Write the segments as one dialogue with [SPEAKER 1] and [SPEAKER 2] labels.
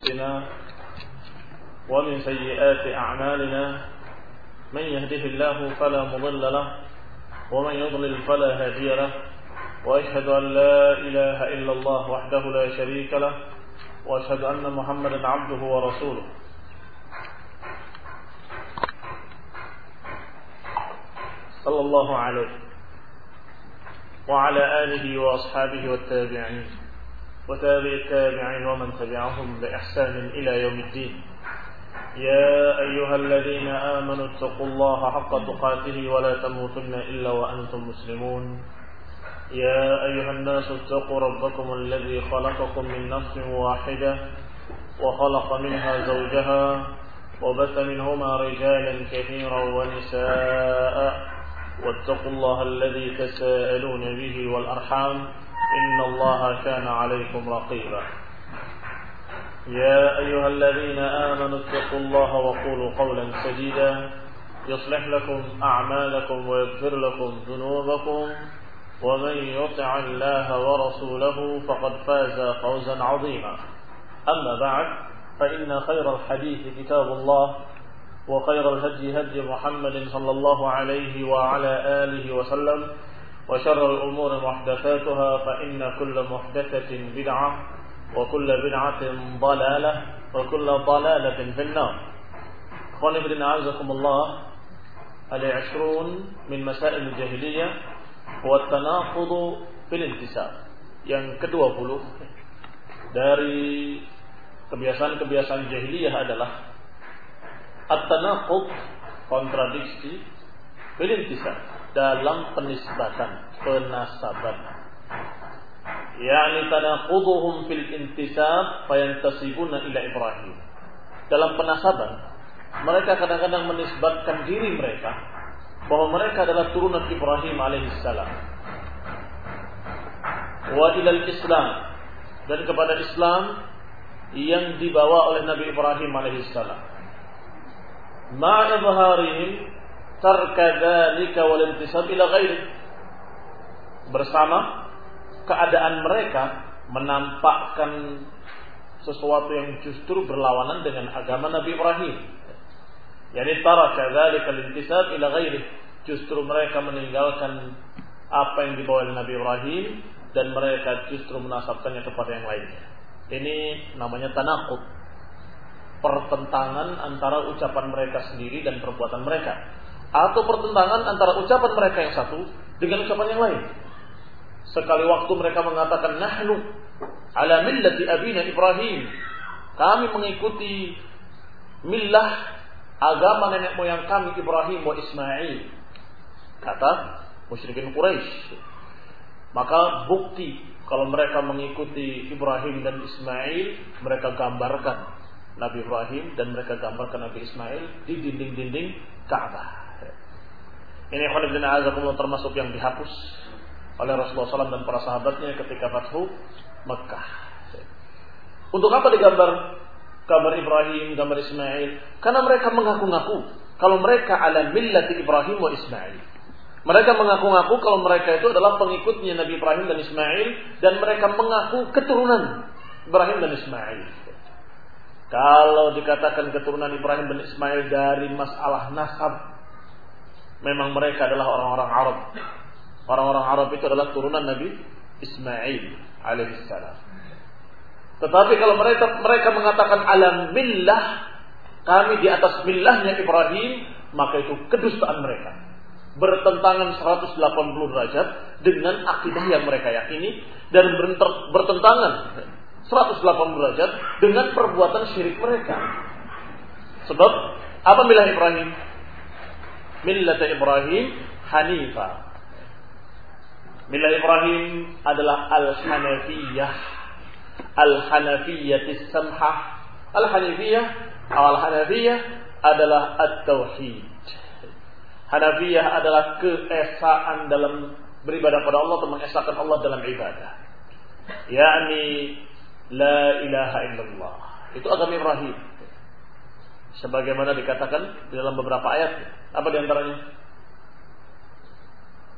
[SPEAKER 1] أنفسنا ومن سيئات أعمالنا من يهده الله فلا مضل له ومن يضلل فلا هادي له وأشهد أن لا إله إلا الله وحده لا شريك له وأشهد أن محمدا عبده ورسوله صلى الله عليه وعلى آله وأصحابه والتابعين وتابع التابعين ومن تبعهم بإحسان إلى يوم الدين. يا أيها الذين آمنوا اتقوا الله حق تقاته ولا تموتن إلا وأنتم مسلمون. يا أيها الناس اتقوا ربكم الذي خلقكم من نفس واحدة وخلق منها زوجها وبث منهما رجالا كثيرا ونساء واتقوا الله الذي تساءلون به والأرحام إن الله كان عليكم رقيبا. يا أيها الذين آمنوا اتقوا الله وقولوا قولا سديدا يصلح لكم أعمالكم ويغفر لكم ذنوبكم ومن يطع الله ورسوله فقد فاز فوزا عظيما. أما بعد فإن خير الحديث كتاب الله وخير الهدي هدي محمد صلى الله عليه وعلى آله وسلم وشر الأمور محدثاتها فإن كل محدثة بدعة وكل بدعة ضلالة وكل ضلالة في النار. أخواني في الدين أعزكم الله. العشرون من مسائل الجاهلية والتناقض في الانtisab. Yang ke-20 dari kebiasaan-kebiasaan jahiliyah adalah at-tanaqud, kontradiksi, fil intisab, dalam penisbatan, penasaban. Yani tanaquduhum fil intisab fayantasibuna ila Ibrahim. Dalam penasaban, mereka kadang-kadang menisbatkan diri mereka bahwa mereka adalah turunan Ibrahim alaihissalam. Wa ilal Islam, dan kepada Islam yang dibawa oleh Nabi Ibrahim alaihissalam. Ma'idharihim tarka dzalika wal intisab ila ghairi, bersama keadaan mereka menampakkan sesuatu yang justru berlawanan dengan agama Nabi Ibrahim. Yani taraka dzalika al intisab ila ghairi, justru mereka meninggalkan apa yang dibawa oleh Nabi Ibrahim dan mereka justru menasabkannya kepada yang lainnya. Ini namanya tanaqud, pertentangan antara ucapan mereka sendiri dan perbuatan mereka, atau pertentangan antara ucapan mereka yang satu dengan ucapan yang lain. Sekali waktu mereka mengatakan nahnu ala millati abina Ibrahim, kami mengikuti millah, agama nenek moyang kami Ibrahim wa Ismail, kata musyrikin Quraisy. Maka bukti kalau mereka mengikuti Ibrahim dan Ismail, mereka gambarkan Nabi Ibrahim dan mereka gambarkan Nabi Ismail di dinding-dinding Ka'bah. Ini khonibdin a'azakumullah termasuk yang dihapus oleh Rasulullah SAW dan para sahabatnya ketika Fathu Mekah. Untuk apa digambar gambar Ibrahim, gambar Ismail? Karena mereka mengaku-ngaku kalau mereka ala millati Ibrahim wa Ismail. Mereka mengaku-ngaku kalau mereka itu adalah pengikutnya Nabi Ibrahim dan Ismail, dan mereka mengaku keturunan Ibrahim dan Ismail. Kalau dikatakan keturunan Ibrahim dan Ismail dari masalah nasab, memang mereka adalah orang-orang Arab. Orang-orang Arab itu adalah turunan Nabi Ismail alaihissalam. Tetapi kalau mereka mengatakan alam millah, kami di atas millahnya Ibrahim, maka itu kedustaan mereka, bertentangan 180 derajat dengan akidah yang mereka yakini, dan bertentangan 180 derajat dengan perbuatan syirik mereka. Sebab apa millah Ibrahim? Millat Ibrahim Hanifah. Millah Ibrahim adalah Al-Hanafiyah, Al-Hanafiyatis Samhah. Al-Hanafiyah adalah At-Tauhid. Hanafiyah adalah keesaan dalam beribadah pada Allah atau mengesahkan Allah dalam ibadah. yakni la ilaha illallah. Itu agama Ibrahim. Sebagaimana dikatakan di dalam beberapa ayat. Apa di antaranya?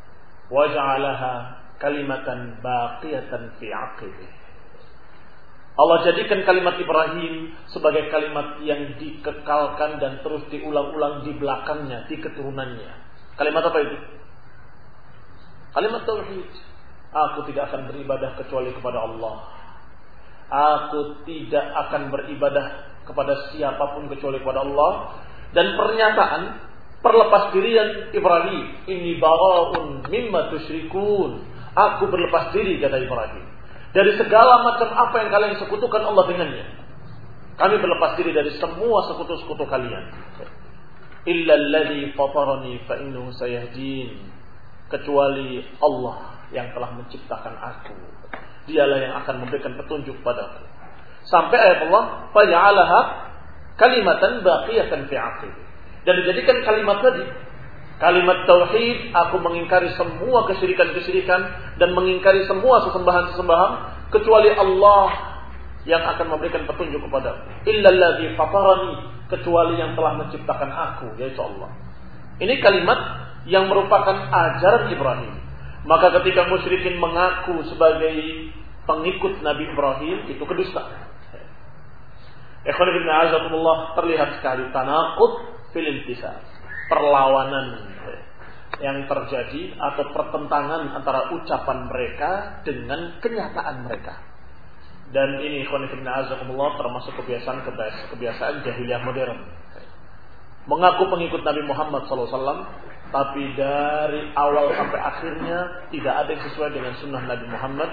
[SPEAKER 1] Waja'alaha kalimatan baqiyatan fi 'aqibih. Allah jadikan kalimat Ibrahim sebagai kalimat yang dikekalkan dan terus diulang-ulang di belakangnya, di keturunannya. Kalimat apa itu? Kalimat tauhid. Aku tidak akan beribadah kecuali kepada Allah. Aku tidak akan beribadah kepada siapapun kecuali kepada Allah. Dan pernyataan perlepas dirian Ibrahim, inni bara'un mimma tusyrikun. Aku berlepas diri, kata Ibrahim, dari segala macam apa yang kalian sekutukan Allah dengannya. Kami berlepas diri dari semua sekutu-sekutu kalian. Illa alladhi fatarani fa innahu sayahdin. Kecuali Allah yang telah menciptakan aku. Dialah yang akan memberikan petunjuk padaku. Sampai ayat Allah, faja'alaha kalimatan baqiyatan fi 'aqibi. Dan dijadikan kalimat tadi, kalimat tauhid, aku mengingkari semua kesyirikan-kesyirikan dan mengingkari semua sesembahan-sesembahan kecuali Allah yang akan memberikan petunjuk kepadaku. Illalladzi fatarani, kecuali yang telah menciptakan aku, yaitu Allah. Ini kalimat yang merupakan ajaran Ibrahim. Maka ketika musyrikin mengaku sebagai pengikut Nabi Ibrahim, itu kedustaan. Ikhwan fillah azakumullah, terlihat sekali tanaqud fil intisab, perlawanan yang terjadi atau pertentangan antara ucapan mereka dengan kenyataan mereka. Dan ini ikhwan fillah azakumullah termasuk kebiasaan jahiliyah modern. Mengaku pengikut Nabi Muhammad SAW, tapi dari awal sampai akhirnya tidak ada yang sesuai dengan sunnah Nabi Muhammad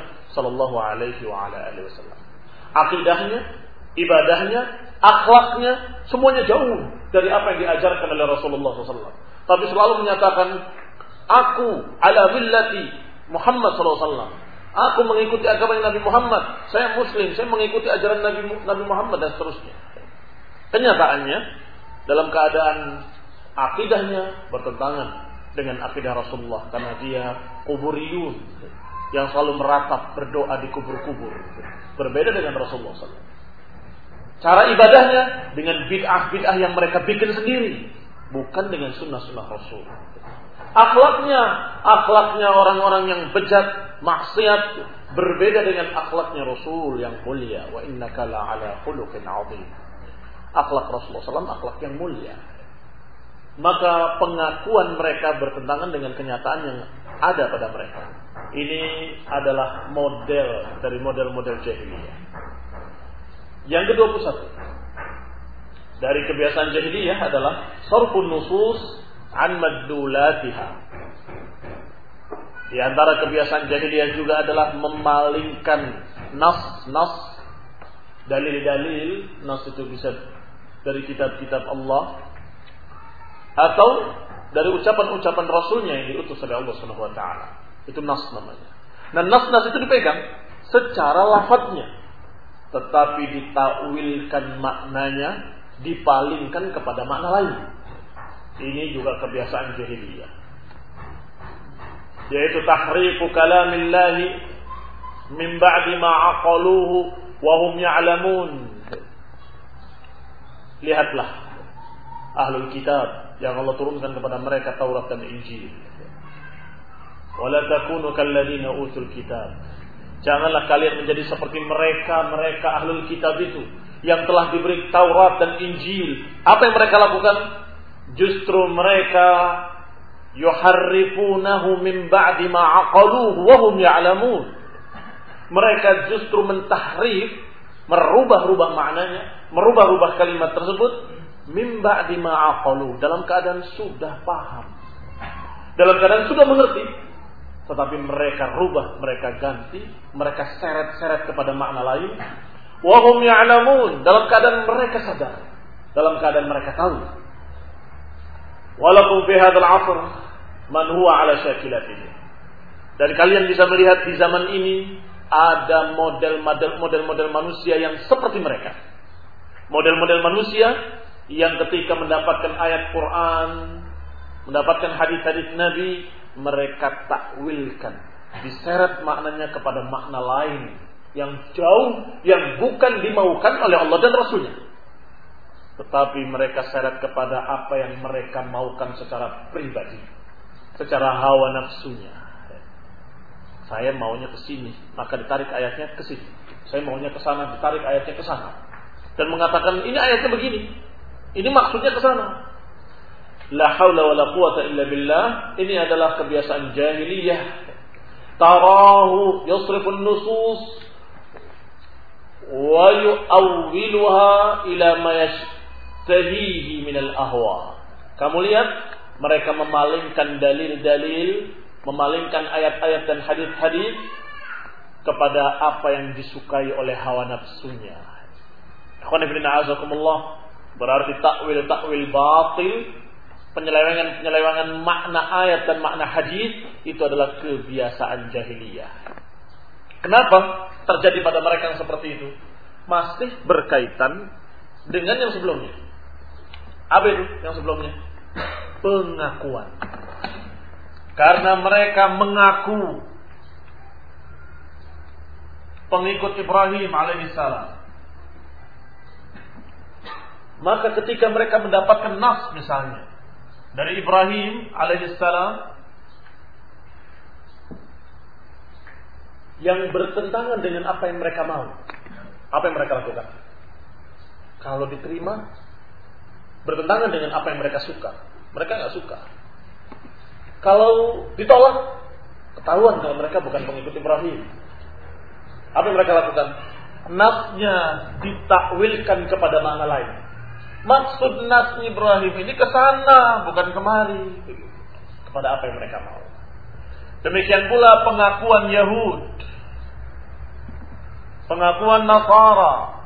[SPEAKER 1] SAW. Akidahnya, ibadahnya, akhlaknya, semuanya jauh dari apa yang diajarkan oleh Rasulullah SAW. Tapi selalu menyatakan, aku ala millati Muhammad SAW. Aku mengikuti agama Nabi Muhammad. Saya Muslim, saya mengikuti ajaran Nabi Muhammad dan seterusnya. Kenyataannya, dalam keadaan akidahnya bertentangan dengan akidah Rasulullah, karena dia kuburiyun yang selalu meratap berdoa di kubur-kubur. Berbeda dengan Rasulullah SAW. Cara ibadahnya dengan bid'ah-bid'ah yang mereka bikin sendiri, bukan dengan sunnah-sunnah Rasul. Akhlaknya orang-orang yang bejat, maksiat, berbeda dengan akhlaknya Rasul yang mulia. Wa innaka la'ala khuluqin 'adzim. Akhlak Rasulullah SAW akhlak yang mulia. Maka pengakuan mereka bertentangan dengan kenyataan yang ada pada mereka. Ini adalah model dari model-model jahiliyah. Yang ke-21 dari kebiasaan jahiliyah adalah sarfun nusus an madlulatiha. Di antara kebiasaan jahiliyah juga adalah memalingkan nas-nas, dalil-dalil. Nas itu bisa dari kitab-kitab Allah atau dari ucapan-ucapan Rasulnya yang diutus oleh Allah Subhanahu wa taala. Itu nas namanya. Nah, nas-nas itu dipegang secara lafadznya, tetapi ditakwilkan maknanya, dipalingkan kepada makna lain. Ini juga kebiasaan jahiliyah, yaitu tahrifu kalamillahi min ba'di ma aqaluhu wa hum ya'lamun. Lihatlah ahlul kitab yang Allah turunkan kepada mereka Taurat dan Injil. Wala takunu kalladzina utul kitab. Janganlah kalian menjadi seperti mereka ahlul kitab itu yang telah diberi Taurat dan Injil. Apa yang mereka lakukan? Justru mereka yuharrifunahu min ba'di ma aqaluhu wa hum ya'lamun. Mereka justru mentahrif, merubah-rubah maknanya, merubah-rubah kalimat tersebut min ba'di ma aqalu, dalam keadaan sudah paham, dalam keadaan sudah mengerti, tetapi mereka rubah, mereka ganti, mereka seret-seret kepada makna lain. Wa hum ya'lamun, dalam keadaan mereka sadar, dalam keadaan mereka tahu. Walakum fi hadzal 'asr man huwa 'ala syakilatihi. Dan kalian bisa melihat di zaman ini ada model-model manusia yang seperti mereka. Model-model manusia yang ketika mendapatkan ayat Quran, mendapatkan hadis-hadis Nabi, mereka takwilkan, diseret maknanya kepada makna lain yang jauh, yang bukan dimaukan oleh Allah dan Rasulnya. Tetapi mereka seret kepada apa yang mereka maukan secara pribadi, secara hawa nafsunya. Saya maunya ke sini, maka ditarik ayatnya ke sini. Saya maunya ke sana, ditarik ayatnya ke sana. Dan mengatakan ini ayatnya begini. Ini maksudnya ke sana. La haula wala quwata illa billah. Ini adalah kebiasaan jahiliyah. Tarahu yasrifun nusus wa yu'awwiluha ila ma yashtahihi minal ahwa. Kamu lihat mereka memalingkan dalil-dalil, memalingkan ayat-ayat dan hadis-hadis kepada apa yang disukai oleh hawa nafsunya. Ikhwan fillah a'azakumullah, berarti takwil batil, penyelewengan makna ayat dan makna hadis itu adalah kebiasaan jahiliyah. Kenapa terjadi pada mereka yang seperti itu? Masih berkaitan dengan yang sebelumnya. Apa itu yang sebelumnya? Pengakuan. Karena mereka mengaku pengikut Ibrahim alaihissalam, maka ketika mereka mendapatkan nas misalnya dari Ibrahim alaihissalam yang bertentangan dengan apa yang mereka mau, apa yang mereka lakukan? Kalau diterima, bertentangan dengan apa yang mereka suka, mereka nggak suka. Kalau ditolak, ketahuan kalau mereka bukan pengikut Ibrahim. Apa yang mereka lakukan? Nasnya ditakwilkan kepada makna lain. Maksud nas Ibrahim ini ke sana, bukan kemari. Kepada apa yang mereka mau. Demikian pula pengakuan Yahud, pengakuan Nasara,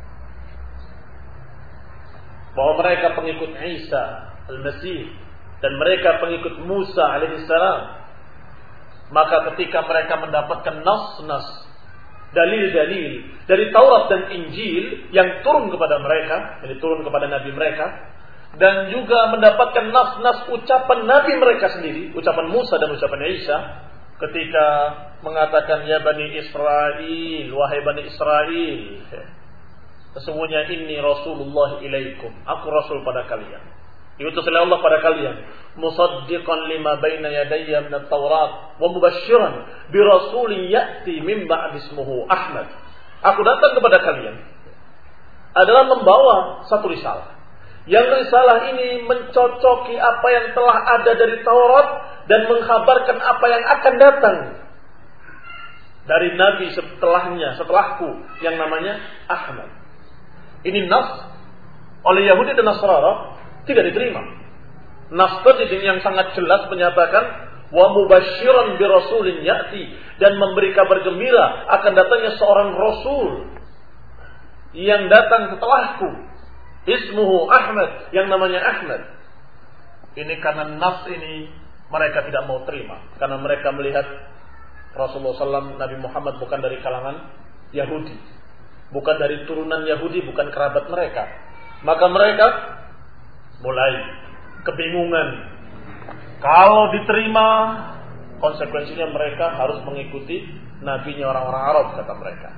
[SPEAKER 1] bahwa mereka pengikut Isa al-Masih dan mereka pengikut Musa alaihissalam. Maka ketika mereka mendapatkan nas-nas, dalil-dalil dari Taurat dan Injil yang turun kepada mereka, yang turun kepada nabi mereka, dan juga mendapatkan nas-nas ucapan nabi mereka sendiri, ucapan Musa dan ucapan Isa, ketika mengatakan ya Bani Israel, wahai Bani Israel, sesungguhnya inni Rasulullah ilaikum, aku Rasul pada kalian, diutus oleh Allah pada kalian, musaddiqan lima baina yadayya min at-Taurat wa mubasysyiran bi rasulin ya'ti min ba'di ismuhu Ahmad. Aku datang kepada kalian adalah membawa satu risalah. Yang risalah ini mencocoki apa yang telah ada dari Taurat dan mengkhabarkan apa yang akan datang dari nabi setelahku yang namanya Ahmad. Ini nas oleh Yahudi dan Nasrani tidak diterima. Nas tadi yang sangat jelas menyatakan wa mubasysyiran bi rasulin ya'ti, dan memberi kabar gembira akan datangnya seorang rasul yang datang setelahku, ismuhu Ahmad, yang namanya Ahmad. Ini karena nas ini mereka tidak mau terima, karena mereka melihat Rasulullah SAW, Nabi Muhammad bukan dari kalangan Yahudi, bukan dari turunan Yahudi, bukan kerabat mereka. Maka mereka mulai kebingungan. Kalau diterima, konsekuensinya mereka harus mengikuti nabinya orang-orang Arab, kata mereka.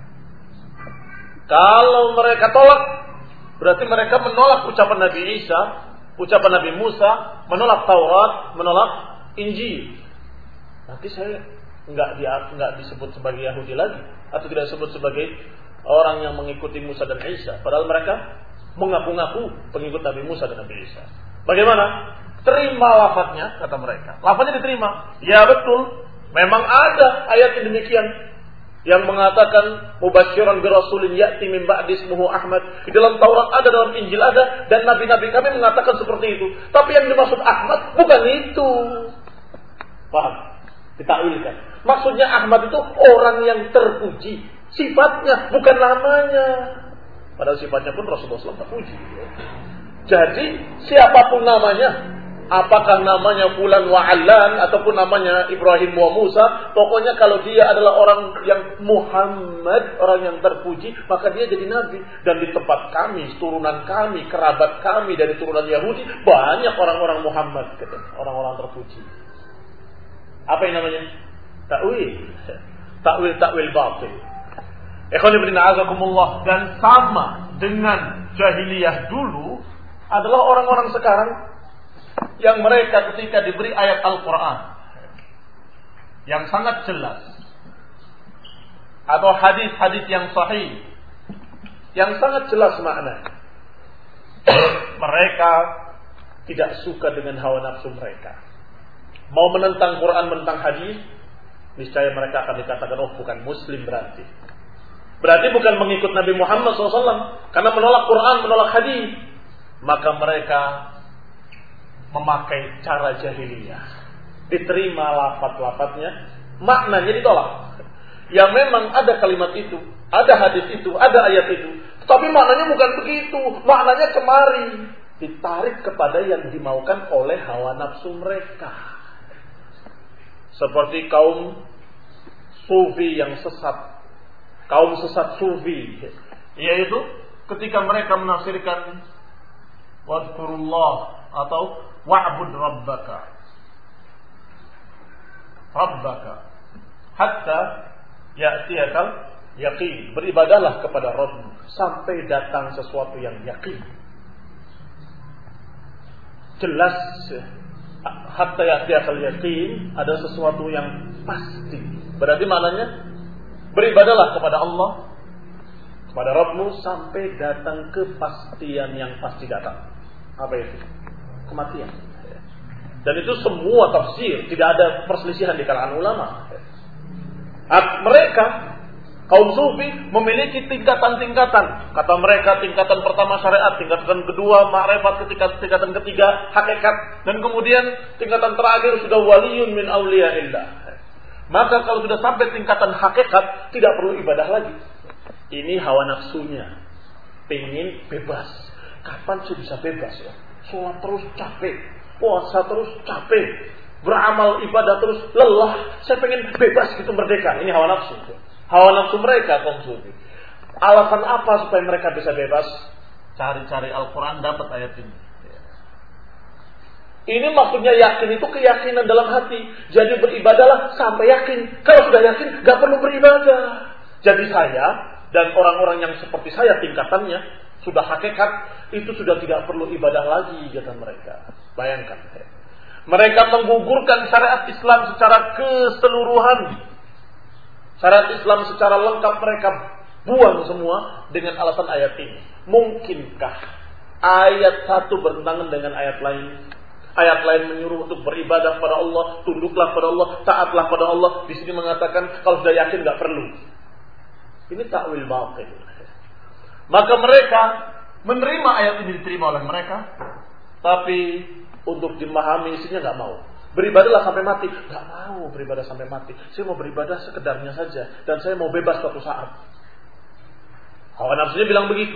[SPEAKER 1] Kalau mereka tolak, berarti mereka menolak ucapan Nabi Isa, ucapan Nabi Musa, menolak Taurat, menolak Injil. Nanti saya nggak disebut sebagai Yahudi lagi, atau tidak disebut sebagai orang yang mengikuti Musa dan Isa, padahal mereka mengaku-ngaku pengikut Nabi Musa dan Nabi Isa. Bagaimana? Terima lafadznya, kata mereka. Lafadznya diterima. Ya betul, memang ada ayat yang demikian yang mengatakan mubasysyiran bi rasulin ya'ti min ba'di ismuhu Ahmad. Di dalam Taurat ada, dalam Injil ada, dan nabi-nabi kami mengatakan seperti itu. Tapi yang dimaksud Ahmad bukan itu. Paham? Ditakwilkan. Maksudnya Ahmad itu orang yang terpuji, sifatnya bukan namanya. Padahal sifatnya pun Rasulullah SAW terpuji. Jadi siapapun namanya, apakah namanya Fulan wa Allan ataupun namanya Ibrahim wa Musa, pokoknya kalau dia adalah orang yang Muhammad, orang yang terpuji, maka dia jadi nabi. Dan di tempat kami, turunan kami, kerabat kami dari turunan Yahudi, banyak orang-orang Muhammad, orang-orang terpuji. Apa yang namanya? Takwil batil. Ikhwan fillah a'azakumullah. Dan sama dengan jahiliyah dulu adalah orang-orang sekarang yang mereka ketika diberi ayat Al-Quran yang sangat jelas, atau hadis-hadis yang sahih yang sangat jelas maknanya. Mereka tidak suka dengan hawa nafsu mereka. Mau menentang Quran, menentang hadis, niscaya mereka akan dikatakan, oh bukan muslim berarti. Berarti bukan mengikut Nabi Muhammad SAW. Karena menolak Quran, menolak hadis. Maka mereka memakai cara jahiliyah. Diterima lafaz-lafaznya, maknanya ditolak. Ya memang ada kalimat itu, ada hadis itu, ada ayat itu. Tapi maknanya bukan begitu. Maknanya kemari. Ditarik kepada yang dimaukan oleh hawa nafsu mereka. Seperti kaum sufi yang sesat. Kaum sesat sufi. Yaitu ketika mereka menafsirkan wadhkurullah atau wa'bud rabbaka. Hatta ya'tiyakal yaqin. Beribadahlah kepada Rabb sampai datang sesuatu yang yakin. Jelas hatta ya'tiyakal yaqin, ada sesuatu yang pasti. Berarti maknanya beribadahlah kepada Allah, kepada Rabbmu sampai datang kepastian yang pasti datang. Apa itu? Kematian. Dan itu semua tafsir, tidak ada perselisihan di kalangan ulama. Mereka kaum sufi memiliki tingkatan-tingkatan. Kata mereka tingkatan pertama syariat, tingkatan kedua ma'rifat, tingkatan ketiga hakikat, dan kemudian tingkatan terakhir sudah waliyun min awliyaillah. Maka kalau sudah sampai tingkatan hakikat, tidak perlu ibadah lagi. Ini hawa nafsunya, pengen bebas. Kapan sih bisa bebas ya? Sholat terus capek, puasa terus capek, beramal ibadah terus lelah. Saya pengen bebas gitu, merdeka. Ini hawa nafsu. Hawa nafsu mereka kaum sufi. Alasan apa supaya mereka bisa bebas? Cari-cari Al-Quran, dapat ayat ini. Ini maksudnya yakin itu keyakinan dalam hati. Jadi beribadahlah sampai yakin. Kalau sudah yakin, gak perlu beribadah. Jadi saya dan orang-orang yang seperti saya tingkatannya sudah hakikat, itu sudah tidak perlu ibadah lagi, kata mereka. Bayangkan. Mereka menggugurkan syariat Islam secara keseluruhan. Syariat Islam secara lengkap mereka buang semua dengan alasan ayat ini. Mungkinkah ayat satu bertentangan dengan ayat lain? Ayat lain menyuruh untuk beribadah pada Allah, tunduklah pada Allah, taatlah pada Allah. Di sini mengatakan kalau sudah yakin nggak perlu. Ini takwil batil. Maka mereka menerima ayat ini, diterima oleh mereka, tapi untuk dimahami isinya nggak mau. Beribadahlah sampai mati. Gak mau beribadah sampai mati. Saya mau beribadah sekedarnya saja. Dan saya mau bebas suatu saat. Hawa nafsunya bilang begitu.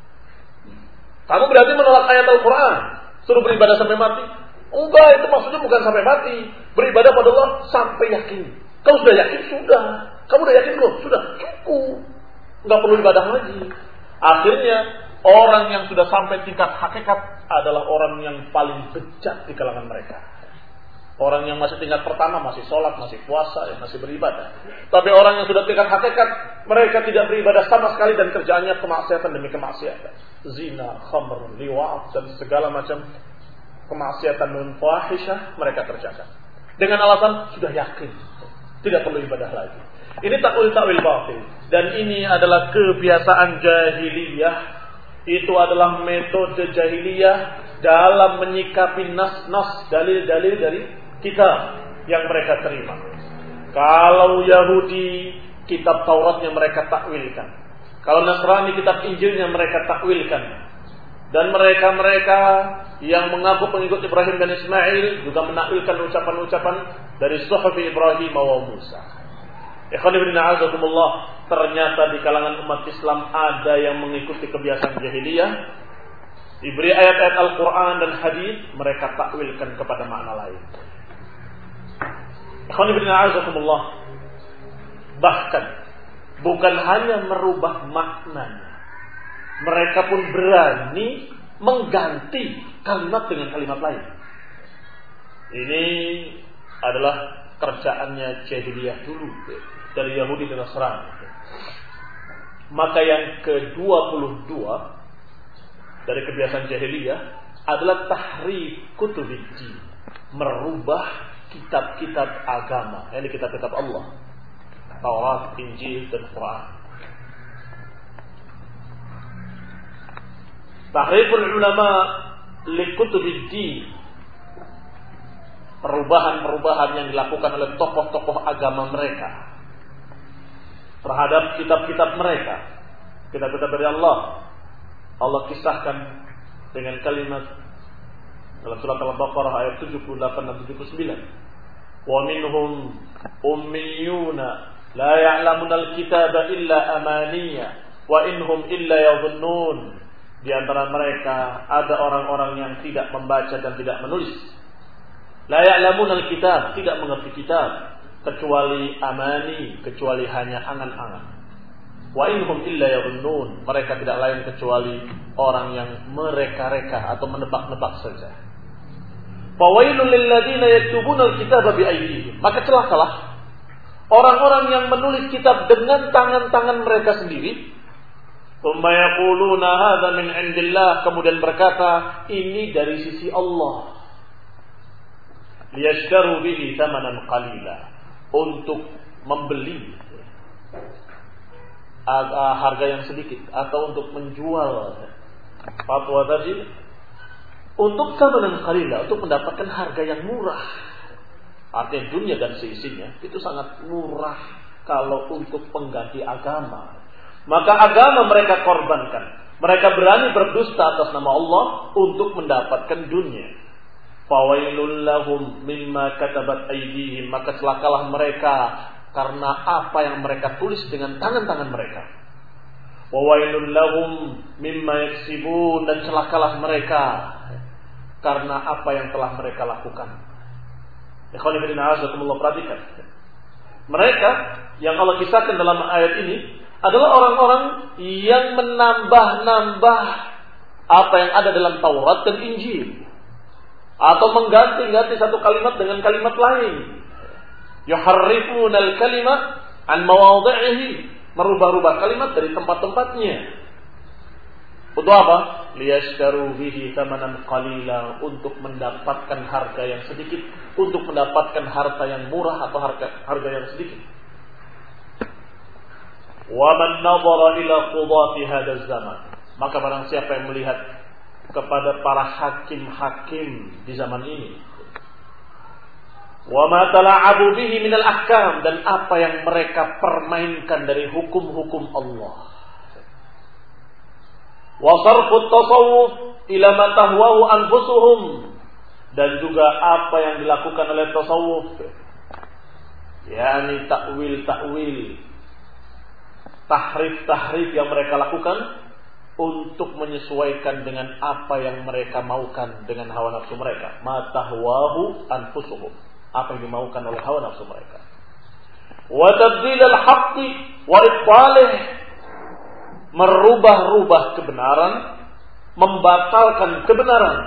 [SPEAKER 1] Kamu berarti menolak ayat Al-Quran, suruh beribadah sampai mati? Enggak, itu maksudnya bukan sampai mati. Beribadah pada Allah sampai yakin. Kalau sudah yakin, sudah. Kamu udah yakin belum? Sudah, cukup. Gak perlu ibadah lagi. Akhirnya orang yang sudah sampai tingkat hakikat adalah orang yang paling bejat di kalangan mereka. Orang yang masih tingkat pertama masih sholat, masih puasa, masih beribadah. Tapi orang yang sudah tingkat hakikat, mereka tidak beribadah sama sekali dan kerjaannya kemaksiatan demi kemaksiatan. Zina, khamr, liwat, dan segala macam kemaksiatan dan fahisyah mereka kerjakan. Dengan alasan sudah yakin, tidak perlu ibadah lagi. Ini takwil batil. Dan ini adalah kebiasaan jahiliyah. Itu adalah metode jahiliyah dalam menyikapi nas-nas, dalil-dalil dari kitab yang mereka terima. Kalau Yahudi, kitab Tauratnya mereka takwilkan. Kalau Nasrani, kitab Injilnya mereka takwilkan. Dan mereka-mereka yang mengaku pengikut Ibrahim dan Ismail juga menakwilkan ucapan-ucapan dari Suhuf Ibrahim wa Musa. Ikhwan ibn a'azakumullah, ternyata di kalangan umat Islam ada yang mengikuti kebiasaan jahiliyah. Diberi ayat-ayat Al-Quran dan hadis, mereka takwilkan kepada makna lain. Ikhwan ibn a'azakumullah, bahkan bukan hanya merubah maknanya, mereka pun berani mengganti kalimat dengan kalimat lain. Ini adalah kerjaannya jahiliyah dulu dari Yahudi dan Nasrani. Maka yang ke-22 dari kebiasaan jahiliyah adalah tahrif kutubiddin, merubah kitab-kitab agama, yakni kitab-kitab Allah. Taurat, Injil, dan Quran. Tahriful ulama likutubiddin, perubahan-perubahan yang dilakukan oleh tokoh-tokoh agama mereka terhadap kitab-kitab mereka, kitab-kitab dari Allah. Allah kisahkan dengan kalimat dalam surat Al-Baqarah ayat 78 dan 79. Wa minhum ummiyuna la ya'lamuna al-kitaba illa amaniya wa inhum illa yadhunnun. Di antara mereka ada orang-orang yang tidak membaca dan tidak menulis. La ya'lamuna al-kitab, tidak mengerti kitab kecuali amani, kecuali hanya angan-angan. Wa inhum illa yadhunnun, mereka tidak lain kecuali orang yang mereka-reka atau menebak-nebak saja. Fawailul lil ladzina yaktubuna al-kitaba bi aydihim, maka celakalah orang-orang yang menulis kitab dengan tangan-tangan mereka sendiri. Tsumma yaquluna hadza min indillah, kemudian berkata ini dari sisi Allah. Liyashtaru bihi thamanan qalila, untuk membeli harga yang sedikit atau untuk menjual fatwa tadi untuk thamanan qalila, untuk mendapatkan harga yang murah. Artinya dunia dan seisinya itu sangat murah kalau untuk pengganti agama. Maka agama mereka korbankan. Mereka berani berdusta atas nama Allah untuk mendapatkan dunia. Fawailul lahum mimma katabat aydihim, maka celakalah mereka karena apa yang mereka tulis dengan tangan-tangan mereka. Wawailul lahum mimma yaksibun, dan celakalah mereka karena apa yang telah mereka lakukan. Ikhwan fillah, azakumullah, perhatikan. Mereka yang Allah kisahkan dalam ayat ini adalah orang-orang yang menambah-nambah apa yang ada dalam Taurat dan Injil, atau mengganti-ganti satu kalimat dengan kalimat lain. Yuharrifuna al-kalimat an mawadhi'ihi, merubah-rubah kalimat dari tempat-tempatnya. Untuk apa? Liyashtaru bihi thamanan qalila, untuk mendapatkan harga yang sedikit, untuk mendapatkan harta yang murah atau harga yang sedikit. Wa man nadhara ila qudati hadzal zaman, maka barang siapa yang melihat kepada para hakim-hakim di zaman ini, wa ma tala'abu bihi minal ahkam, dan apa yang mereka permainkan dari hukum-hukum Allah, wa sarfut tasawuf ila ma tahwahu anfusuhum, dan juga apa yang dilakukan oleh tasawuf, yakni takwil-takwil, tahrif-tahrif yang mereka lakukan untuk menyesuaikan dengan apa yang mereka maukan dengan hawa nafsu mereka. Ma tahwahu anfusuhum, apa yang dimaukan oleh hawa nafsu mereka. Wa tabdil al-haqqi wa ibtalih, merubah-rubah kebenaran, membatalkan kebenaran.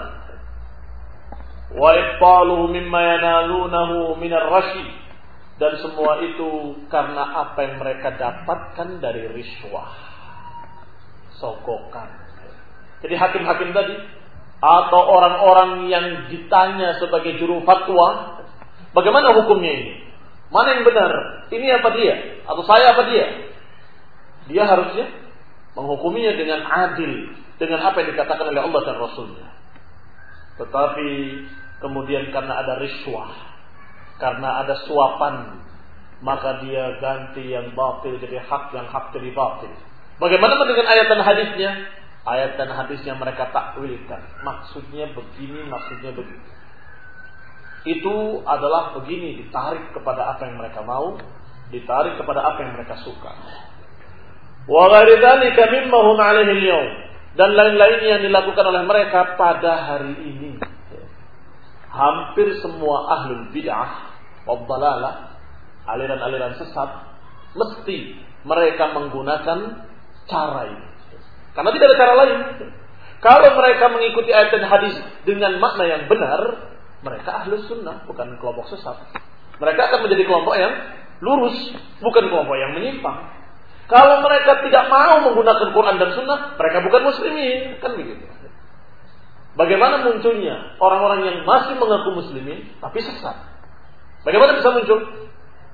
[SPEAKER 1] Wa ibtaluhu mimma yanalunahu min ar-rasyid, dan semua itu karena apa yang mereka dapatkan dari riswah, sogokan. Jadi hakim-hakim tadi atau orang-orang yang ditanya sebagai juru fatwa, bagaimana hukumnya ini? Mana yang benar? Ini apa dia? Atau saya apa dia? Dia harusnya menghukuminya dengan adil, dengan apa yang dikatakan oleh Allah dan Rasulnya. Tetapi kemudian karena ada riswah, karena ada suapan, maka dia ganti yang batil jadi hak, yang hak jadi batil. Bagaimana dengan ayat dan hadisnya? Ayat dan hadisnya mereka takwilkan. Maksudnya begini, maksudnya begitu. Itu adalah begini, ditarik kepada apa yang mereka mau, ditarik kepada apa yang mereka suka. Wa ghairi dzalika mimma hum 'alaihi al-yawm, dan lain-lainnya yang dilakukan oleh mereka pada hari ini. Hampir semua ahlul bid'ah wa dhalalah, aliran-aliran sesat, mesti mereka menggunakan cara ini. Karena tidak ada cara lain. Kalau mereka mengikuti ayat dan hadis dengan makna yang benar, mereka ahlus sunnah, bukan kelompok sesat. Mereka akan menjadi kelompok yang lurus, bukan kelompok yang menyimpang. Kalau mereka tidak mau menggunakan Quran dan sunnah, mereka bukan muslimin, kan begitu. Bagaimana munculnya orang-orang yang masih mengaku muslimin tapi sesat? Bagaimana bisa muncul?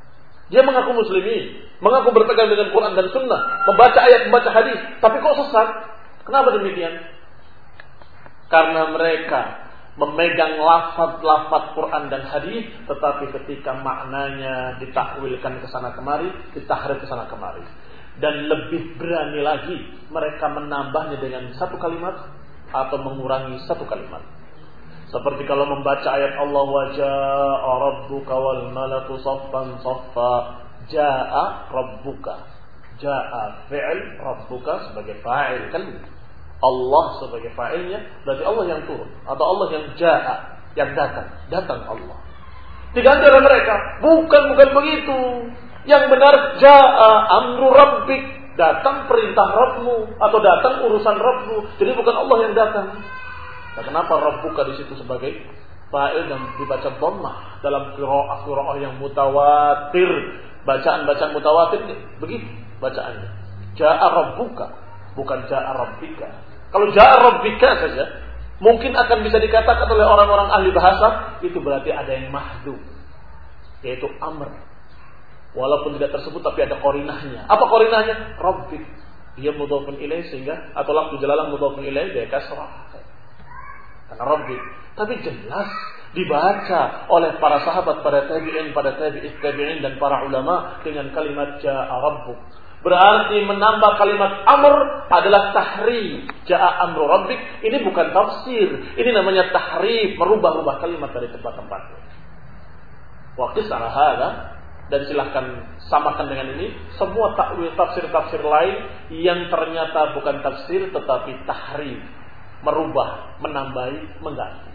[SPEAKER 1] Dia mengaku muslimin, mengaku berpegang dengan Quran dan Sunnah, membaca ayat, membaca hadis, tapi kok sesat? Kenapa demikian? Karena mereka memegang lafaz-lafaz Quran dan hadis, tetapi ketika maknanya ditakwilkan ke sana kemari, ditahrif ke sana kemari. Dan lebih berani lagi mereka menambahnya dengan satu kalimat atau mengurangi satu kalimat. Seperti kalau membaca ayat Allah, wa jaa'a rabbuka wal malaku saffan saffa. Jaa'a rabbuka. Jaa'a fi'il, rabbuka sebagai fa'il, kan? Allah sebagai fa'ilnya, berarti Allah yang turun atau Allah yang jaa'a, yang datang Allah. Diganti mereka, bukan begitu. Yang benar jaa'a amru rabbik, datang perintah Rabbmu atau datang urusan Rabbmu. Jadi bukan Allah yang datang. Nah, kenapa Rabbuka di situ sebagai fa'il dan dibaca dhammah dalam qiraah yang mutawatir, bacaan mutawatir begitu bacaannya. Jaa'a Rabbuka, bukan jaa'a Rabbika. Kalau jaa'a Rabbika saja mungkin akan bisa dikatakan oleh orang-orang ahli bahasa itu berarti ada yang mahdhuf, yaitu amr. Walaupun tidak tersebut tapi ada qarinahnya. Apa qarinahnya? Rabbik. Dia mudhafun ilaih sehingga atau lafzu jalalah mudhafun ilaih dia kasrah. Karena Rabbik. Tapi jelas dibaca oleh para sahabat, para tabi'in, para tabi'in dan para ulama dengan kalimat jaa'a rabbuk. Berarti menambah kalimat amr adalah tahrif. Jaa'a amru rabbik. Ini bukan tafsir. Ini namanya tahrif, merubah-rubah kalimat dari tempat-tempatnya. Waktu salah hada. Dan silahkan samakan dengan ini semua takwil tafsir-tafsir lain yang ternyata bukan tafsir tetapi tahrif, merubah, menambahi, mengganti.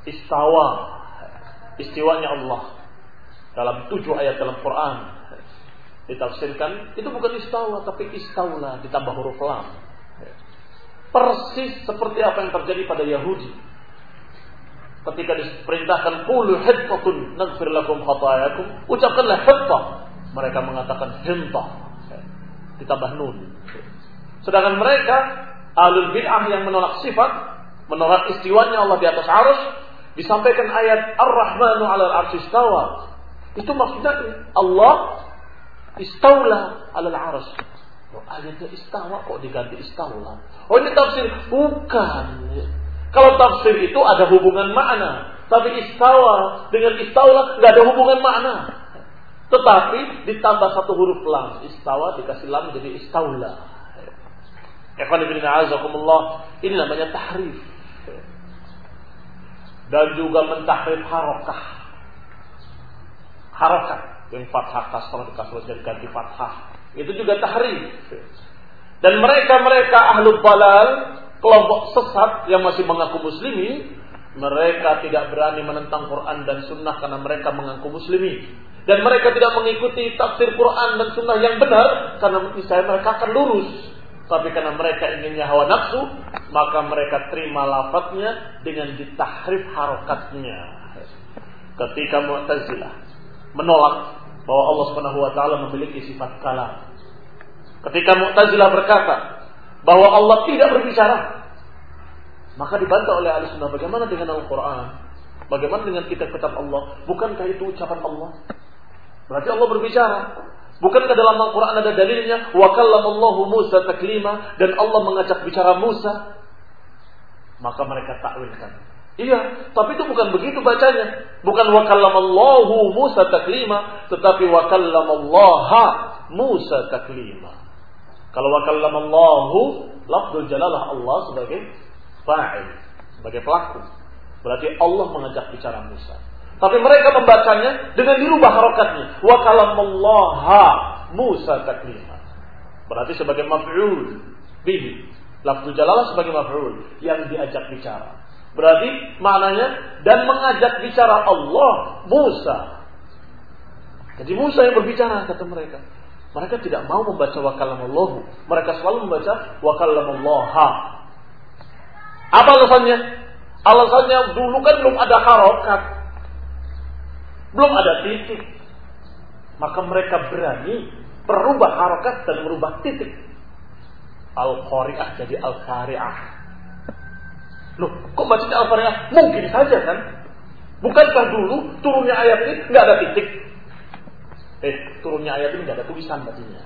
[SPEAKER 1] Istiwanya Allah dalam 7 ayat dalam Quran ditafsirkan itu bukan istawa tapi istawla ditambah huruf lam. Persis seperti apa yang terjadi pada Yahudi. Ketika diperintahkan qulu hittatun naghfir lakum khatayakum, ucapkanlah hittah. Mereka mengatakan hintah ditambah nun. Sedangkan mereka ahlul bid'ah yang menolak sifat, menolak istiwanya Allah di atas arsy, disampaikan ayat Ar-Rahmanu 'alal 'arsy istawa. Itu maksudnya Allah istawla 'alal 'arsy. Ayatnya istawa kok diganti istawla. Oh ini tafsir? Bukan. Kalau tafsir itu ada hubungan makna, tapi istawa dengan istawla nggak ada hubungan makna. Tetapi ditambah satu huruf lam, istawa dikasih lam jadi istawla. Ikhwan fillah azakumullah, ini namanya tahrif. Dan juga mentahrif harakah. Harakah yang fathah kasrah dikasih jadi ganti fathah. Itu juga tahrif. Dan mereka ahlul balal, kelompok sesat yang masih mengaku muslimi, mereka tidak berani menentang Quran dan Sunnah karena mereka mengaku muslimi. Dan mereka tidak mengikuti tafsir Quran dan Sunnah yang benar karena misalnya mereka akan lurus. Tapi karena mereka inginnya hawa nafsu, maka mereka terima lafadznya dengan ditahrif harokatnya. Ketika Mu'tazilah menolak bahwa Allah Subhanahu wa taala memiliki sifat kalam. Ketika Mu'tazilah berkata bahwa Allah tidak berbicara, maka dibantah oleh Ahlussunnah, bagaimana dengan Al-Quran? Bagaimana dengan kitab-kitab Allah? Bukankah itu ucapan Allah? Berarti Allah berbicara. Bukankah dalam Al-Quran ada dalilnya wa kallamallahu Musa taklima, dan Allah mengajak bicara Musa? Maka mereka takwilkan. Iya, tapi itu bukan begitu bacanya. Bukan wa kallamallahu Musa taklima, tetapi wa kallamallaha Musa taklima. Kalau wa kallamallahu, lafzul jalalah Allah sebagai fa'il, sebagai pelaku. Berarti Allah mengajak bicara Musa. Tapi mereka membacanya dengan dirubah harokatnya. Wa kallamallaha Musa taklima. Berarti sebagai maf'ul bihi. Lafzul jalalah sebagai maf'ul yang diajak bicara. Berarti maknanya dan mengajak bicara Allah Musa. Jadi Musa yang berbicara, kata mereka. Mereka tidak mau membaca wa kallamallahu. Mereka selalu membaca wa kallamallaha. Apa alasannya? Alasannya dulu kan belum ada harokat, belum ada titik. Maka mereka berani merubah harokat dan merubah titik. Al-Qari'ah jadi Al-Qari'ah. Loh, kok bacanya Al-Qari'ah? Mungkin saja kan? Bukankah dulu turunnya ayat ini nggak ada titik? turunnya ayat ini nggak ada tulisan tadinya.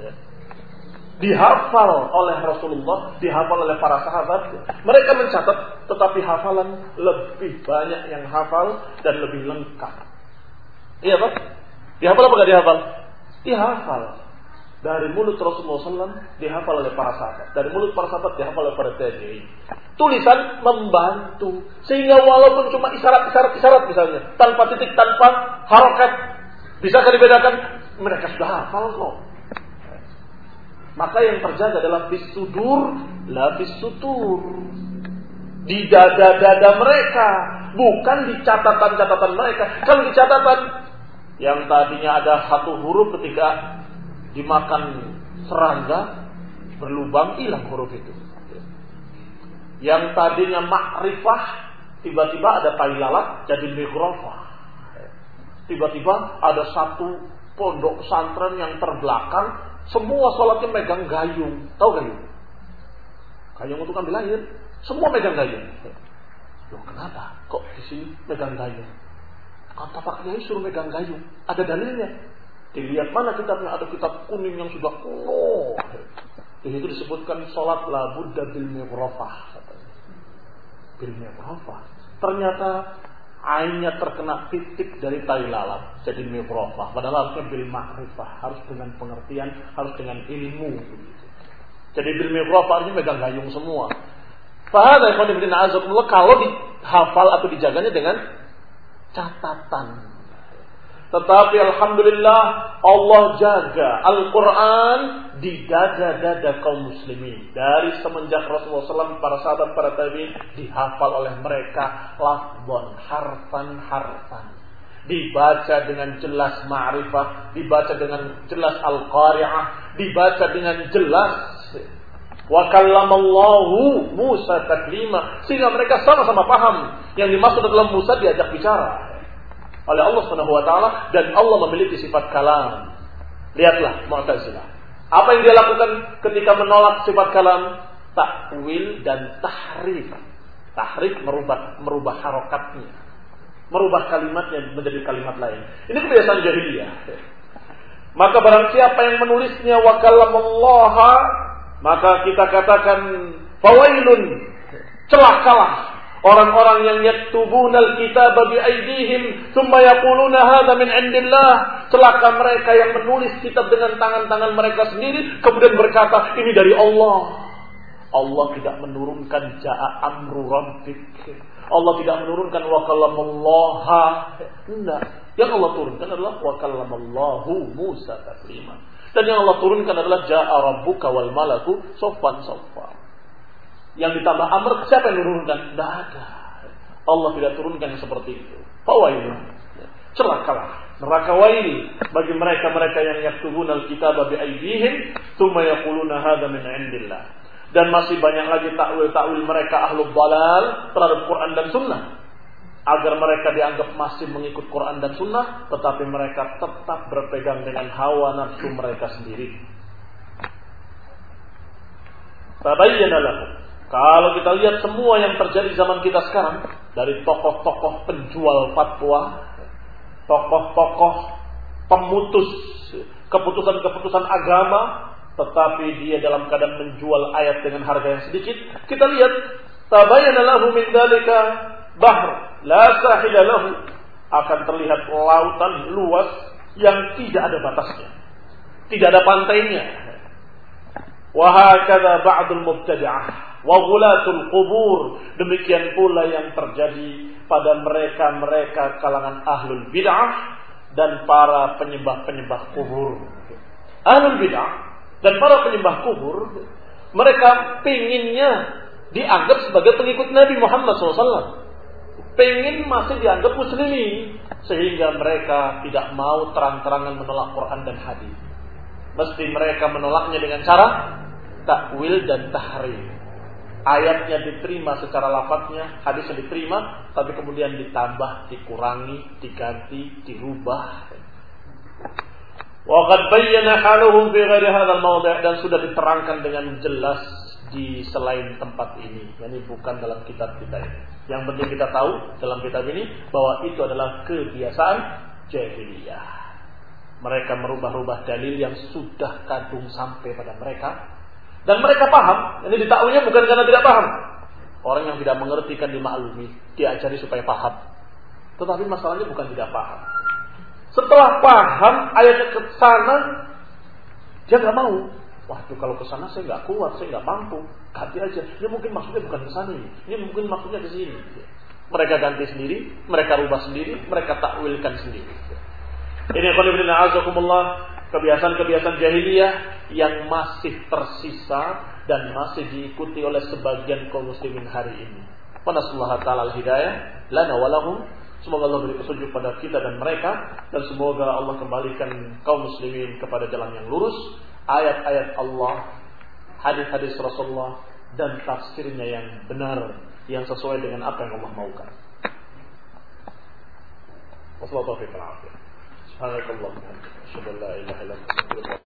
[SPEAKER 1] Dihafal oleh Rasulullah, dihafal oleh para sahabat. Mereka mencatat, tetapi hafalan lebih banyak yang hafal dan lebih lengkap. Iya Pak? Dihafal apa nggak dihafal? Dihafal. Dari mulut Rasulullah SAW dihafal oleh para sahabat. Dari mulut para sahabat dihafal oleh para tabi'in. Tulisan membantu. Sehingga walaupun cuma isyarat misalnya. Tanpa titik, tanpa harokat. Bisakah dibedakan? Mereka sudah hafal kok. Maka yang terjaga adalah bisudur, la bisutur. Di dada-dada mereka. Bukan di catatan-catatan mereka. Kalau di catatan yang tadinya ada satu huruf ketika dimakan serangga berlubang, hilang huruf itu. Yang tadinya makrifah tiba-tiba ada tai lalat jadi mikrofah. Tiba-tiba ada satu pondok pesantren yang terbelakang, semua sholatnya megang gayung. Tahu gayung? Gayung untuk ambil air. Semua megang gayung. Loh kenapa? Kok di sini megang gayung? Kata Pak Kiai suruh megang gayung. Ada dalilnya. Dilihat mana kitabnya, ada kitab kuning yang sudah kuno. Di situ disebutkan sholat la budda bil mi'rafah. Bil mi'rafah. Ternyata ainnya terkena titik dari tai lalat jadi mi'rafah. Padahal harusnya bil ma'rifah, harus dengan pengertian, harus dengan ilmu. Jadi bil mi'rafah artinya megang gayung semua. Fahadha ikhwan fillah azakumullah, kalau dihafal atau dijaganya dengan catatan. Tetapi alhamdulillah Allah jaga Al-Quran di dada-dada kaum muslimin. Dari semenjak Rasulullah SAW, para sahabat, para tabi'in dihafal oleh mereka lafzan, harfan. Dibaca dengan jelas ma'rifah, dibaca dengan jelas Al-Qari'ah, dibaca dengan jelas wa kallamallahu Musa taklima. Sehingga mereka sama-sama paham yang dimaksud adalah Musa diajak bicara oleh Allah Subhanahu wa taala, dan Allah memiliki sifat kalam. Lihatlah Mu'tazilah. Apa yang dia lakukan ketika menolak sifat kalam? Takwil dan tahrif. Tahrif merubah harokatnya, merubah kalimatnya menjadi kalimat lain. Ini kebiasaan jahiliyah. Maka barang siapa yang menulisnya wa kallamallaha, maka kita katakan fawailun, celakalah orang-orang yang yaktubunal kitaba bi aydihim thumma yaquluna hadza min indillah. Celaka mereka yang menulis kitab dengan tangan-tangan mereka sendiri kemudian berkata ini dari Allah. Allah tidak menurunkan ja'a amru rabbik. Allah tidak menurunkan wa kallamallaha. Enggak. Yang Allah turunkan adalah wa kallamallahu Musa taklima. Dan yang Allah turunkan adalah ja'a rabbuka wal malaku saffan saffa. Yang ditambah amr, siapa yang menurunkan? Tidak ada. Allah tidak turunkan yang seperti itu. Fawailun, celakalah, neraka wail bagi mereka-mereka yang yaktubuna al-kitaba bi aydihim tsumma yaquluna hadza min indillah. Dan masih banyak lagi takwil-takwil mereka ahlul dalal terhadap Quran dan Sunnah, agar mereka dianggap masih mengikut Quran dan Sunnah, tetapi mereka tetap berpegang dengan hawa nafsu mereka sendiri. Tabayyana lakum. Kalau kita lihat semua yang terjadi zaman kita sekarang, dari tokoh-tokoh penjual fatwa, tokoh-tokoh pemutus keputusan-keputusan agama, tetapi dia dalam keadaan menjual ayat dengan harga yang sedikit, kita lihat tabayyana lahu min dzalika bahr la sahila lahu, akan terlihat lautan luas yang tidak ada batasnya, tidak ada pantainya. Wa hakadha ba'dul mubtadi'ah wa ghulatul qubur, demikian pula yang terjadi pada mereka kalangan ahlul bid'ah dan para penyembah-penyembah kubur. Ahlul bid'ah dan para penyembah kubur, mereka penginnya dianggap sebagai pengikut Nabi Muhammad SAW, pengen masih dianggap muslimi, sehingga mereka tidak mau terang-terangan menolak Quran dan hadis. Mesti mereka menolaknya dengan cara takwil dan tahrif. Ayatnya diterima secara lafadznya, hadisnya diterima, tapi kemudian ditambah, dikurangi, diganti, dirubah. Wa qad bayyana haluhum fi ghairi hadzal mawdi', dan sudah diterangkan dengan jelas di selain tempat ini, yakni bukan dalam kitab kita ini. Yang penting kita tahu dalam kitab ini bahwa itu adalah kebiasaan jahiliyah. Mereka merubah-rubah dalil yang sudah kadung sampai pada mereka. Dan mereka paham. Ini ditakwilnya bukan karena tidak paham. Orang yang tidak mengerti kan dimaklumi, diajari supaya paham. Tetapi masalahnya bukan tidak paham. Setelah paham ayatnya ke sana, dia nggak mau. Waduh, kalau ke sana saya nggak kuat, saya nggak mampu. Ganti aja. Ini mungkin maksudnya bukan ke sana ini mungkin maksudnya ke sini. Mereka ganti sendiri, mereka rubah sendiri, mereka takwilkan sendiri. Ini kebiasaan-kebiasaan jahiliyah yang masih tersisa dan masih diikuti oleh sebagian kaum muslimin hari ini. Nasallahu ta'ala al-hidayah lana wa lahum. Semoga Allah beri petunjuk pada kita dan mereka, dan semoga Allah kembalikan kaum muslimin kepada jalan yang lurus, ayat-ayat Allah, hadis-hadis Rasulullah, dan tafsirnya yang benar, yang sesuai dengan apa yang Allah maukan. Wassallallahu alaihi wa sallam. Subhanakallahumma wa bihamdika, asyhadu an la ilaha illa anta, astaghfiruka